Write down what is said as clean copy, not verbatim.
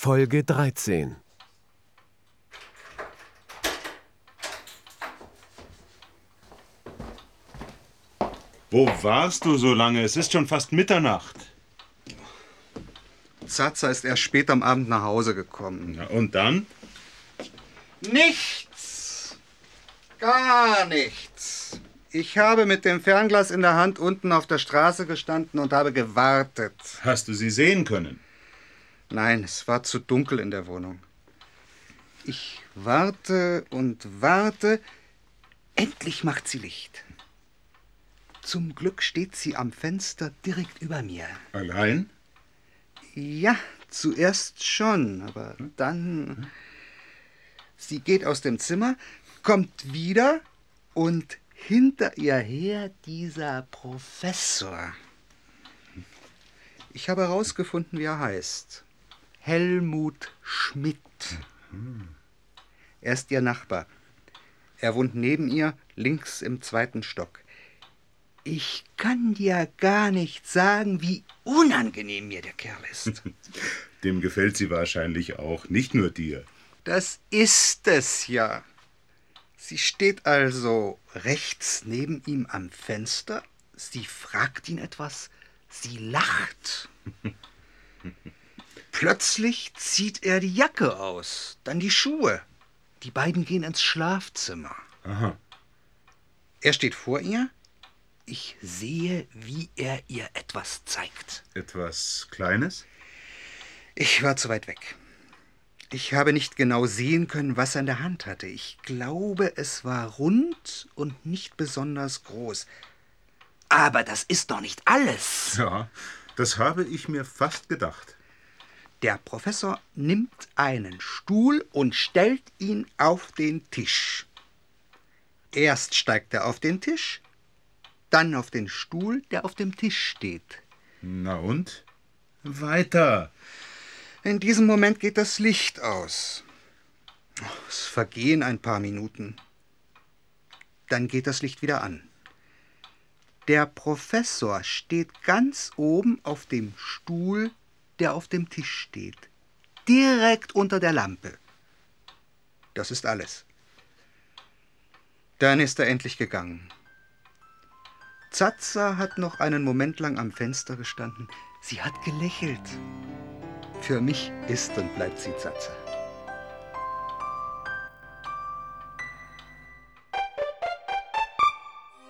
Folge 13. Wo warst du so lange? Es ist schon fast Mitternacht. Zaza ist erst spät am Abend nach Hause gekommen. Ja, und dann? Nichts! Gar nichts! Ich habe mit dem Fernglas in der Hand unten auf der Straße gestanden und habe gewartet. Hast du sie sehen können? Nein, es war zu dunkel in der Wohnung. Ich warte und warte. Endlich macht sie Licht. Zum Glück steht sie am Fenster direkt über mir. Allein? Ja, zuerst schon, aber dann... Sie geht aus dem Zimmer, kommt wieder und hinter ihr her dieser Professor. Ich habe herausgefunden, wie er heißt. Helmut Schmidt. Er ist ihr Nachbar. Er wohnt neben ihr, links im 2. Stock. Ich kann dir gar nicht sagen, wie unangenehm mir der Kerl ist. Dem gefällt sie wahrscheinlich auch, nicht nur dir. Das ist es ja. Sie steht also rechts neben ihm am Fenster. Sie fragt ihn etwas. Sie lacht. Plötzlich zieht er die Jacke aus, dann die Schuhe. Die beiden gehen ins Schlafzimmer. Aha. Er steht vor ihr. Ich sehe, wie er ihr etwas zeigt. Etwas Kleines? Ich war zu weit weg. Ich habe nicht genau sehen können, was er in der Hand hatte. Ich glaube, es war rund und nicht besonders groß. Aber das ist doch nicht alles. Ja, das habe ich mir fast gedacht. Der Professor nimmt einen Stuhl und stellt ihn auf den Tisch. Erst steigt er auf den Tisch, dann auf den Stuhl, der auf dem Tisch steht. Na und? Weiter. In diesem Moment geht das Licht aus. Es vergehen ein paar Minuten. Dann geht das Licht wieder an. Der Professor steht ganz oben auf dem Stuhl, der auf dem Tisch steht. Direkt unter der Lampe. Das ist alles. Dann ist er endlich gegangen. Zaza hat noch einen Moment lang am Fenster gestanden. Sie hat gelächelt. Für mich ist und bleibt sie Zaza.